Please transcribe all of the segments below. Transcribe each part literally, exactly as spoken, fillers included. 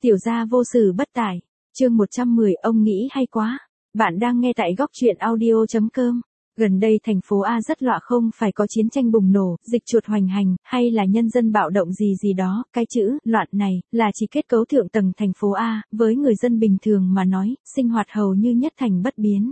Tiểu gia vô sự bất tải. Chương một trăm mười, ông nghĩ hay quá. Bạn đang nghe tại góc truyện audio chấm com. Gần đây thành phố A rất lạ, không phải có chiến tranh bùng nổ, dịch chuột hoành hành, hay là nhân dân bạo động gì gì đó, cái chữ loạn này là chỉ kết cấu thượng tầng thành phố A, với người dân bình thường mà nói, sinh hoạt hầu như nhất thành bất biến.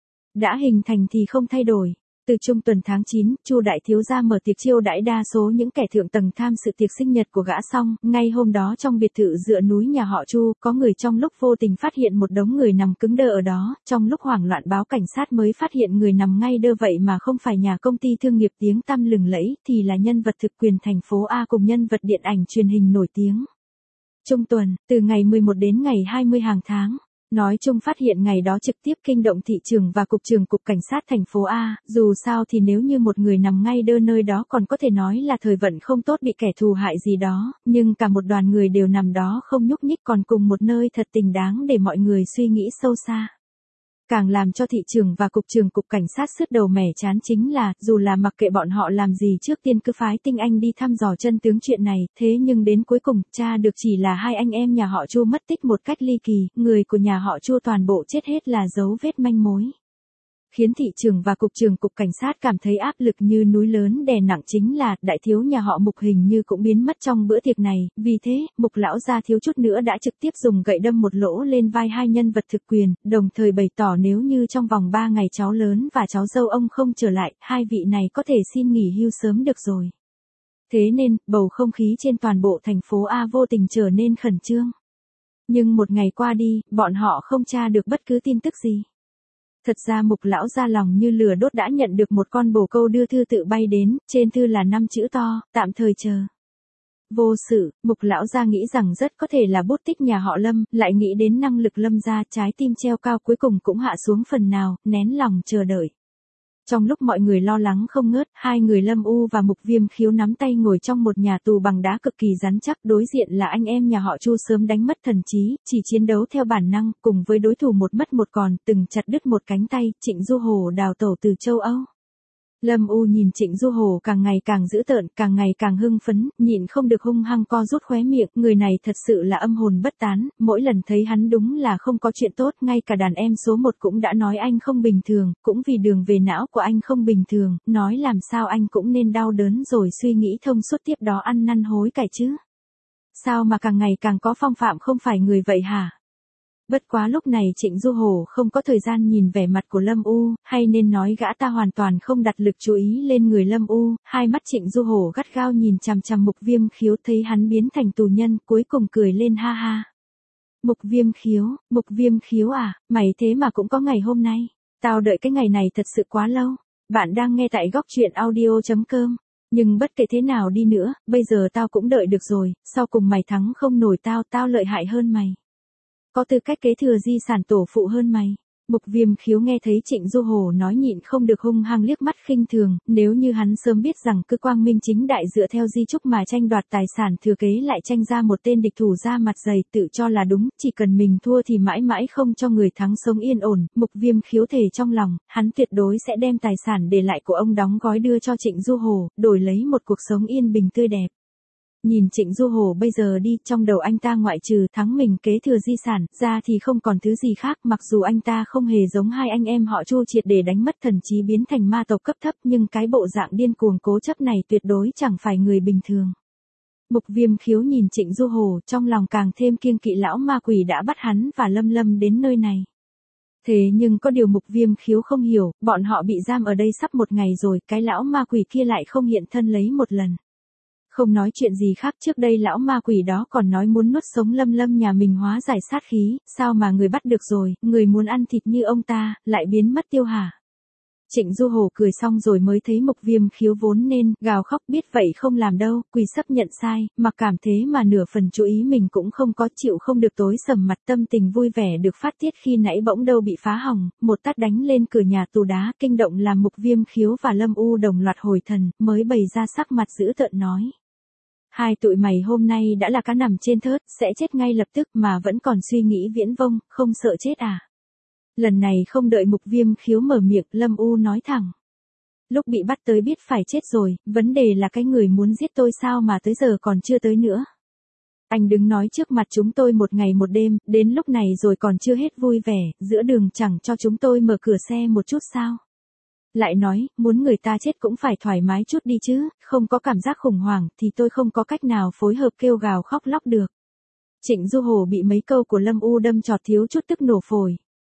Đã hình thành thì không thay đổi. Từ trung tuần tháng chín, Chu đại thiếu gia mở tiệc chiêu đãi đa số những kẻ thượng tầng tham sự tiệc sinh nhật của gã xong, ngay hôm đó trong biệt thự dựa núi nhà họ Chu, có người trong lúc vô tình phát hiện một đống người nằm cứng đơ ở đó, trong lúc hoảng loạn báo cảnh sát mới phát hiện người nằm ngay đơ vậy mà không phải nhà công ty thương nghiệp tiếng tăm lừng lẫy, thì là nhân vật thực quyền thành phố A cùng nhân vật điện ảnh truyền hình nổi tiếng. Trung tuần, từ ngày mười một đến ngày hai mươi hàng tháng. Nói chung phát hiện ngày đó trực tiếp kinh động thị trường và cục trưởng cục cảnh sát thành phố A, dù sao thì nếu như một người nằm ngay đơ nơi đó còn có thể nói là thời vận không tốt bị kẻ thù hại gì đó, nhưng cả một đoàn người đều nằm đó không nhúc nhích còn cùng một nơi thật tình đáng để mọi người suy nghĩ sâu xa. Càng làm cho thị trường và cục trưởng cục cảnh sát sứt đầu mẻ chán chính là, dù là mặc kệ bọn họ làm gì trước tiên cứ phái tinh anh đi thăm dò chân tướng chuyện này, thế nhưng đến cuối cùng, tra được chỉ là hai anh em nhà họ Chu mất tích một cách ly kỳ, người của nhà họ Chu toàn bộ chết hết là dấu vết manh mối. Khiến thị trường và cục trưởng cục cảnh sát cảm thấy áp lực như núi lớn đè nặng chính là, đại thiếu nhà họ Mục hình như cũng biến mất trong bữa tiệc này, vì thế, Mục lão gia thiếu chút nữa đã trực tiếp dùng gậy đâm một lỗ lên vai hai nhân vật thực quyền, đồng thời bày tỏ nếu như trong vòng ba ngày cháu lớn và cháu dâu ông không trở lại, hai vị này có thể xin nghỉ hưu sớm được rồi. Thế nên, bầu không khí trên toàn bộ thành phố A vô tình trở nên khẩn trương. Nhưng một ngày qua đi, bọn họ không tra được bất cứ tin tức gì. Thật ra Mục lão gia lòng như lửa đốt đã nhận được một con bồ câu đưa thư tự bay đến, trên thư là năm chữ to, tạm thời chờ. Vô sự, Mục lão gia nghĩ rằng rất có thể là bút tích nhà họ Lâm, lại nghĩ đến năng lực Lâm gia, trái tim treo cao cuối cùng cũng hạ xuống phần nào, nén lòng chờ đợi. Trong lúc mọi người lo lắng không ngớt, hai người Lâm U và Mục Viêm Khiếu nắm tay ngồi trong một nhà tù bằng đá cực kỳ rắn chắc, đối diện là anh em nhà họ Chu sớm đánh mất thần trí, chỉ chiến đấu theo bản năng, cùng với đối thủ một mất một còn, từng chặt đứt một cánh tay, Trịnh Du Hồ đào tẩu từ châu Âu. Lâm U nhìn Trịnh Du Hồ càng ngày càng dữ tợn, càng ngày càng hưng phấn, nhịn không được hung hăng co rút khóe miệng, người này thật sự là âm hồn bất tán, mỗi lần thấy hắn đúng là không có chuyện tốt, ngay cả đàn em số một cũng đã nói anh không bình thường, cũng vì đường về não của anh không bình thường, nói làm sao anh cũng nên đau đớn rồi suy nghĩ thông suốt tiếp đó ăn năn hối cải chứ. Sao mà càng ngày càng có phong phạm không phải người vậy hả? Bất quá lúc này Trịnh Du Hồ không có thời gian nhìn vẻ mặt của Lâm U, hay nên nói gã ta hoàn toàn không đặt lực chú ý lên người Lâm U, hai mắt Trịnh Du Hồ gắt gao nhìn chằm chằm Mục Viêm Khiếu thấy hắn biến thành tù nhân, cuối cùng cười lên ha ha. Mục Viêm Khiếu, Mục Viêm Khiếu à, mày thế mà cũng có ngày hôm nay, tao đợi cái ngày này thật sự quá lâu. Bạn đang nghe tại góc truyện audio chấm com. Nhưng bất kể thế nào đi nữa, bây giờ tao cũng đợi được rồi, sau cùng mày thắng không nổi tao, tao lợi hại hơn mày. Có tư cách kế thừa di sản tổ phụ hơn mày. Mục Viêm Khiếu nghe thấy Trịnh Du Hồ nói nhịn không được hung hăng liếc mắt khinh thường, nếu như hắn sớm biết rằng cứ quang minh chính đại dựa theo di chúc mà tranh đoạt tài sản thừa kế lại tranh ra một tên địch thủ ra mặt dày tự cho là đúng, chỉ cần mình thua thì mãi mãi không cho người thắng sống yên ổn, Mục Viêm Khiếu thề trong lòng, hắn tuyệt đối sẽ đem tài sản để lại của ông đóng gói đưa cho Trịnh Du Hồ, đổi lấy một cuộc sống yên bình tươi đẹp. Nhìn Trịnh Du Hồ bây giờ đi, trong đầu anh ta ngoại trừ thắng mình kế thừa di sản, ra thì không còn thứ gì khác, mặc dù anh ta không hề giống hai anh em họ Chu triệt để đánh mất thần trí biến thành ma tộc cấp thấp, nhưng cái bộ dạng điên cuồng cố chấp này tuyệt đối chẳng phải người bình thường. Mục Viêm Khiếu nhìn Trịnh Du Hồ, trong lòng càng thêm kiêng kỵ lão ma quỷ đã bắt hắn và Lâm Lâm đến nơi này. Thế nhưng có điều Mục Viêm Khiếu không hiểu, bọn họ bị giam ở đây sắp một ngày rồi, cái lão ma quỷ kia lại không hiện thân lấy một lần. Không nói chuyện gì khác, trước đây lão ma quỷ đó còn nói muốn nuốt sống Lâm Lâm nhà mình hóa giải sát khí, sao mà người bắt được rồi, người muốn ăn thịt như ông ta, lại biến mất tiêu hả? Trịnh Du Hồ cười xong rồi mới thấy Mục Viêm Khiếu vốn nên gào khóc biết vậy không làm đâu, quỳ sấp nhận sai, mặc cảm thế mà nửa phần chú ý mình cũng không có, chịu không được tối sầm mặt, tâm tình vui vẻ được phát tiết khi nãy bỗng đâu bị phá hỏng, một tát đánh lên cửa nhà tù đá, kinh động làm Mục Viêm Khiếu và Lâm U đồng loạt hồi thần, mới bày ra sắc mặt dữ tợn nói. Hai tụi mày hôm nay đã là cá nằm trên thớt, sẽ chết ngay lập tức mà vẫn còn suy nghĩ viễn vông, không sợ chết à? Lần này không đợi Mục Viêm Khiếu mở miệng, Lâm U nói thẳng. Lúc bị bắt tới biết phải chết rồi, vấn đề là cái người muốn giết tôi sao mà tới giờ còn chưa tới nữa. Anh đứng nói trước mặt chúng tôi một ngày một đêm, đến lúc này rồi còn chưa hết vui vẻ, giữa đường chẳng cho chúng tôi mở cửa xe một chút sao. Lại nói, muốn người ta chết cũng phải thoải mái chút đi chứ, không có cảm giác khủng hoảng thì tôi không có cách nào phối hợp kêu gào khóc lóc được. Trịnh Du Hồ bị mấy câu của Lâm U đâm trọt thiếu chút tức nổ phổi.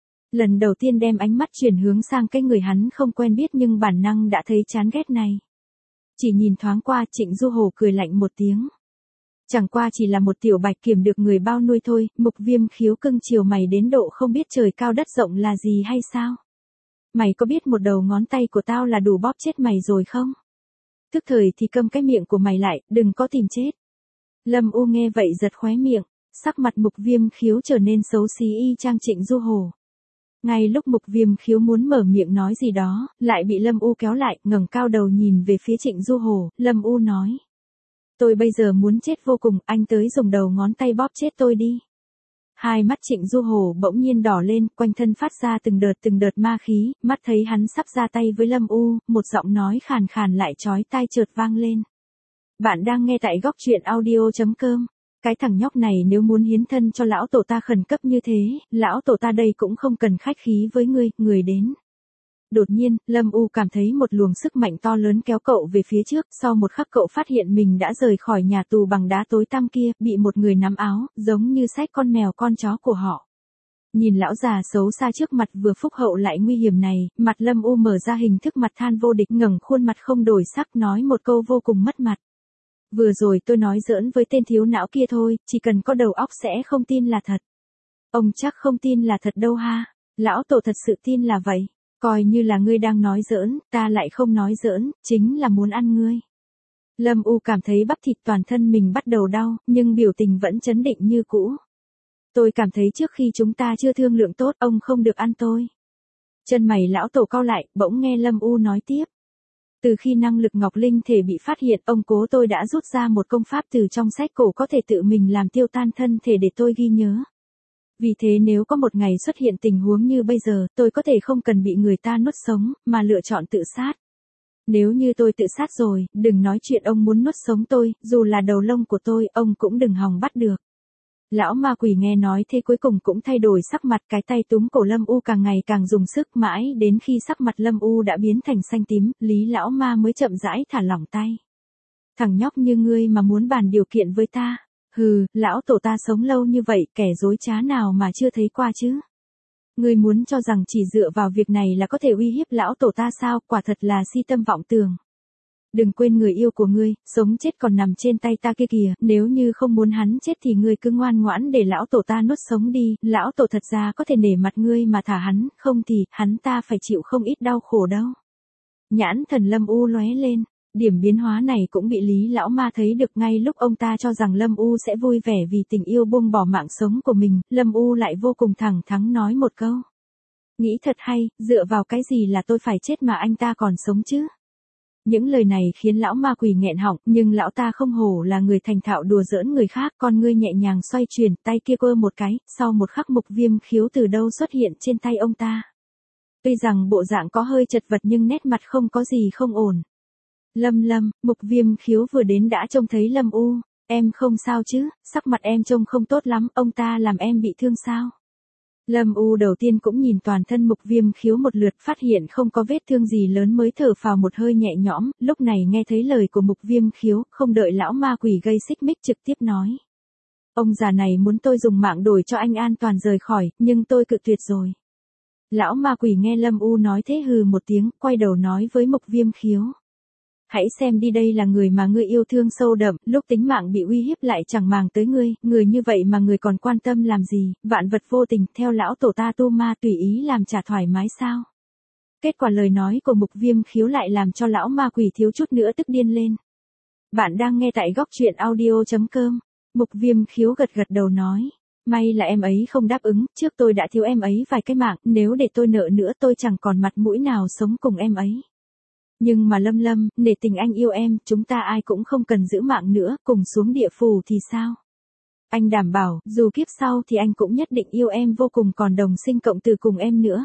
Lần đầu tiên đem ánh mắt chuyển hướng sang cái người hắn không quen biết nhưng bản năng đã thấy chán ghét này. Chỉ nhìn thoáng qua Trịnh Du Hồ cười lạnh một tiếng. Chẳng qua chỉ là một tiểu bạch kiểm được người bao nuôi thôi, Mục Viêm Khiếu cưng chiều mày đến độ không biết trời cao đất rộng là gì hay sao? Mày có biết một đầu ngón tay của tao là đủ bóp chết mày rồi không? Tức thời thì câm cái miệng của mày lại, đừng có tìm chết. Lâm U nghe vậy giật khóe miệng, sắc mặt Mục Viêm Khiếu trở nên xấu xí y chang Trịnh Du Hồ. Ngay lúc Mục Viêm Khiếu muốn mở miệng nói gì đó, lại bị Lâm U kéo lại, ngẩng cao đầu nhìn về phía Trịnh Du Hồ, Lâm U nói. Tôi bây giờ muốn chết vô cùng, anh tới dùng đầu ngón tay bóp chết tôi đi. Hai mắt Trịnh Du Hồ bỗng nhiên đỏ lên, quanh thân phát ra từng đợt từng đợt ma khí, mắt thấy hắn sắp ra tay với Lâm U, một giọng nói khàn khàn lại chói tai chợt vang lên. Bạn đang nghe tại góc truyện audio chấm com. Cái thằng nhóc này nếu muốn hiến thân cho lão tổ ta khẩn cấp như thế, lão tổ ta đây cũng không cần khách khí với ngươi, người đến. Đột nhiên, Lâm U cảm thấy một luồng sức mạnh to lớn kéo cậu về phía trước, sau một khắc cậu phát hiện mình đã rời khỏi nhà tù bằng đá tối tăm kia, bị một người nắm áo, giống như xách con mèo con chó của họ. Nhìn lão già xấu xa trước mặt vừa phúc hậu lại nguy hiểm này, mặt Lâm U mở ra hình thức mặt than vô địch, ngẩng khuôn mặt không đổi sắc nói một câu vô cùng mất mặt. Vừa rồi tôi nói giỡn với tên thiếu não kia thôi, chỉ cần có đầu óc sẽ không tin là thật. Ông chắc không tin là thật đâu ha, lão tổ thật sự tin là vậy. Coi như là ngươi đang nói giỡn, ta lại không nói giỡn, chính là muốn ăn ngươi. Lâm U cảm thấy bắp thịt toàn thân mình bắt đầu đau, nhưng biểu tình vẫn trấn định như cũ. Tôi cảm thấy trước khi chúng ta chưa thương lượng tốt, ông không được ăn tôi. Chân mày lão tổ cau lại, bỗng nghe Lâm U nói tiếp. Từ khi năng lực Ngọc Linh thể bị phát hiện, ông cố tôi đã rút ra một công pháp từ trong sách cổ có thể tự mình làm tiêu tan thân thể để tôi ghi nhớ. Vì thế nếu có một ngày xuất hiện tình huống như bây giờ, tôi có thể không cần bị người ta nuốt sống, mà lựa chọn tự sát. Nếu như tôi tự sát rồi, đừng nói chuyện ông muốn nuốt sống tôi, dù là đầu lông của tôi, ông cũng đừng hòng bắt được. Lão ma quỷ nghe nói thế cuối cùng cũng thay đổi sắc mặt, cái tay túm cổ Lâm U càng ngày càng dùng sức, mãi đến khi sắc mặt Lâm U đã biến thành xanh tím, Lý lão ma mới chậm rãi thả lỏng tay. Thằng nhóc như ngươi mà muốn bàn điều kiện với ta. Hừ, lão tổ ta sống lâu như vậy, kẻ dối trá nào mà chưa thấy qua chứ? Ngươi muốn cho rằng chỉ dựa vào việc này là có thể uy hiếp lão tổ ta sao, quả thật là si tâm vọng tưởng. Đừng quên người yêu của ngươi, sống chết còn nằm trên tay ta kia kìa, nếu như không muốn hắn chết thì ngươi cứ ngoan ngoãn để lão tổ ta nuốt sống đi, lão tổ thật ra có thể nể mặt ngươi mà thả hắn, không thì, hắn ta phải chịu không ít đau khổ đâu. Nhãn thần Lâm U lóe lên. Điểm biến hóa này cũng bị Lý lão ma thấy được, ngay lúc ông ta cho rằng Lâm U sẽ vui vẻ vì tình yêu buông bỏ mạng sống của mình, Lâm U lại vô cùng thẳng thắn nói một câu. Nghĩ thật hay, dựa vào cái gì là tôi phải chết mà anh ta còn sống chứ? Những lời này khiến lão ma quỷ nghẹn họng, nhưng lão ta không hổ là người thành thạo đùa giỡn người khác, con ngươi nhẹ nhàng xoay chuyển, tay kia quơ một cái, sau một khắc Mục Viêm Khiếu từ đâu xuất hiện trên tay ông ta. Tuy rằng bộ dạng có hơi chật vật nhưng nét mặt không có gì không ổn. Lâm Lâm, Mục Viêm Khiếu vừa đến đã trông thấy Lâm U, em không sao chứ, sắc mặt em trông không tốt lắm, ông ta làm em bị thương sao? Lâm U đầu tiên cũng nhìn toàn thân Mục Viêm Khiếu một lượt, phát hiện không có vết thương gì lớn mới thở phào một hơi nhẹ nhõm, lúc này nghe thấy lời của Mục Viêm Khiếu, không đợi lão ma quỷ gây xích mích trực tiếp nói. Ông già này muốn tôi dùng mạng đổi cho anh an toàn rời khỏi, nhưng tôi cự tuyệt rồi. Lão ma quỷ nghe Lâm U nói thế hừ một tiếng, quay đầu nói với Mục Viêm Khiếu. Hãy xem đi, đây là người mà ngươi yêu thương sâu đậm, lúc tính mạng bị uy hiếp lại chẳng màng tới ngươi, người như vậy mà người còn quan tâm làm gì, vạn vật vô tình, theo lão tổ ta tu ma tùy ý làm trả thoải mái sao. Kết quả lời nói của Mục Viêm Khiếu lại làm cho lão ma quỷ thiếu chút nữa tức điên lên. Bạn đang nghe tại góc truyện audio chấm com. Mục Viêm Khiếu gật gật đầu nói. May là em ấy không đáp ứng, trước tôi đã thiếu em ấy vài cái mạng, nếu để tôi nợ nữa tôi chẳng còn mặt mũi nào sống cùng em ấy. Nhưng mà Lâm Lâm, nể tình anh yêu em, chúng ta ai cũng không cần giữ mạng nữa, cùng xuống địa phủ thì sao? Anh đảm bảo, dù kiếp sau thì anh cũng nhất định yêu em vô cùng, còn đồng sinh cộng tử cùng em nữa.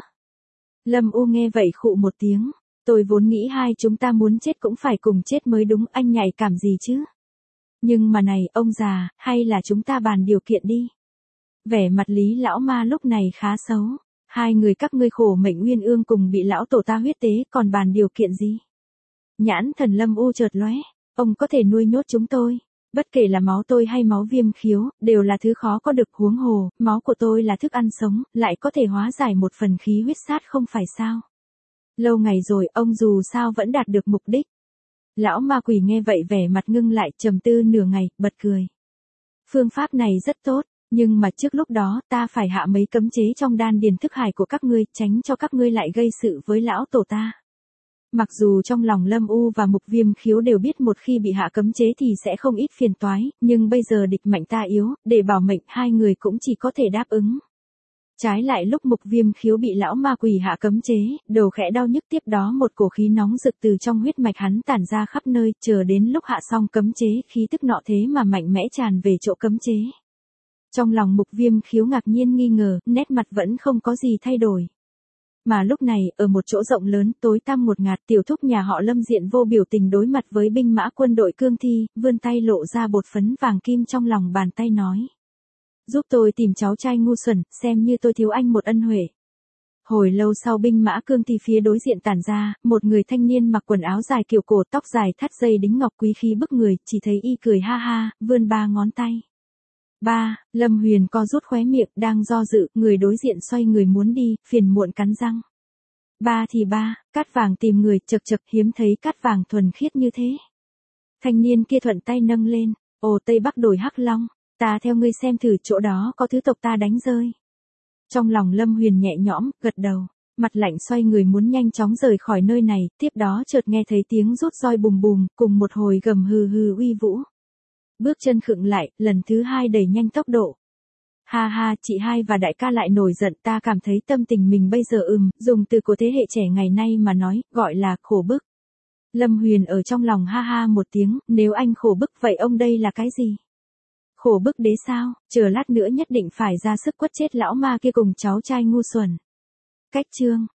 Lâm U nghe vậy khụ một tiếng, tôi vốn nghĩ hai chúng ta muốn chết cũng phải cùng chết mới đúng, anh nhạy cảm gì chứ? Nhưng mà này, ông già, hay là chúng ta bàn điều kiện đi. Vẻ mặt Lý lão ma lúc này khá xấu. Hai người các ngươi khổ mệnh uyên ương cùng bị lão tổ ta huyết tế, còn bàn điều kiện gì? Nhãn thần Lâm U chợt lóe, ông có thể nuôi nhốt chúng tôi. Bất kể là máu tôi hay máu viêm khiếu, đều là thứ khó có được, huống hồ, máu của tôi là thức ăn sống, lại có thể hóa giải một phần khí huyết sát không phải sao? Lâu ngày rồi, ông dù sao vẫn đạt được mục đích. Lão ma quỷ nghe vậy vẻ mặt ngưng lại, trầm tư nửa ngày, bật cười. Phương pháp này rất tốt, nhưng mà trước lúc đó ta phải hạ mấy cấm chế trong đan điền thức hải của các ngươi, tránh cho các ngươi lại gây sự với lão tổ ta. Mặc dù trong lòng Lâm U và Mục Viêm Khiếu đều biết một khi bị hạ cấm chế thì sẽ không ít phiền toái, nhưng bây giờ địch mạnh ta yếu, để bảo mệnh hai người cũng chỉ có thể đáp ứng. Trái lại lúc Mục Viêm Khiếu bị lão ma quỷ hạ cấm chế, đầu khẽ đau nhức, tiếp đó một cổ khí nóng rực từ trong huyết mạch hắn tản ra khắp nơi, chờ đến lúc hạ xong cấm chế, khí tức nọ thế mà mạnh mẽ tràn về chỗ cấm chế. Trong lòng Mục Viêm Khiếu ngạc nhiên nghi ngờ, nét mặt vẫn không có gì thay đổi. Mà lúc này, ở một chỗ rộng lớn, tối tăm ngột ngạt, tiểu thúc nhà họ Lâm diện vô biểu tình đối mặt với binh mã quân đội cương thi, vươn tay lộ ra bột phấn vàng kim trong lòng bàn tay nói. Giúp tôi tìm cháu trai ngu xuẩn, xem như tôi thiếu anh một ân huệ. Hồi lâu sau binh mã cương thi phía đối diện tản ra, một người thanh niên mặc quần áo dài kiểu cổ, tóc dài thắt dây đính ngọc quý khí bức người, chỉ thấy y cười ha ha, vươn ba ngón tay. Ba, Lâm Huyền co rút khóe miệng, đang do dự, người đối diện xoay người muốn đi, phiền muộn cắn răng. Ba thì ba, cát vàng tìm người, chật chật, hiếm thấy cát vàng thuần khiết như thế. Thanh niên kia thuận tay nâng lên, ồ Tây Bắc đổi Hắc Long, ta theo ngươi xem thử chỗ đó có thứ tộc ta đánh rơi. Trong lòng Lâm Huyền nhẹ nhõm, gật đầu, mặt lạnh xoay người muốn nhanh chóng rời khỏi nơi này, tiếp đó chợt nghe thấy tiếng rút roi bùm bùm, cùng một hồi gầm hừ hừ uy vũ. Bước chân khựng lại, lần thứ hai đẩy nhanh tốc độ. Ha ha, chị hai và đại ca lại nổi giận, ta cảm thấy tâm tình mình bây giờ ừm, dùng từ của thế hệ trẻ ngày nay mà nói, gọi là khổ bức. Lâm Huyền ở trong lòng ha ha một tiếng, nếu anh khổ bức vậy ông đây là cái gì? Khổ bức đế sao, chờ lát nữa nhất định phải ra sức quất chết lão ma kia cùng cháu trai ngu xuẩn. Cách chương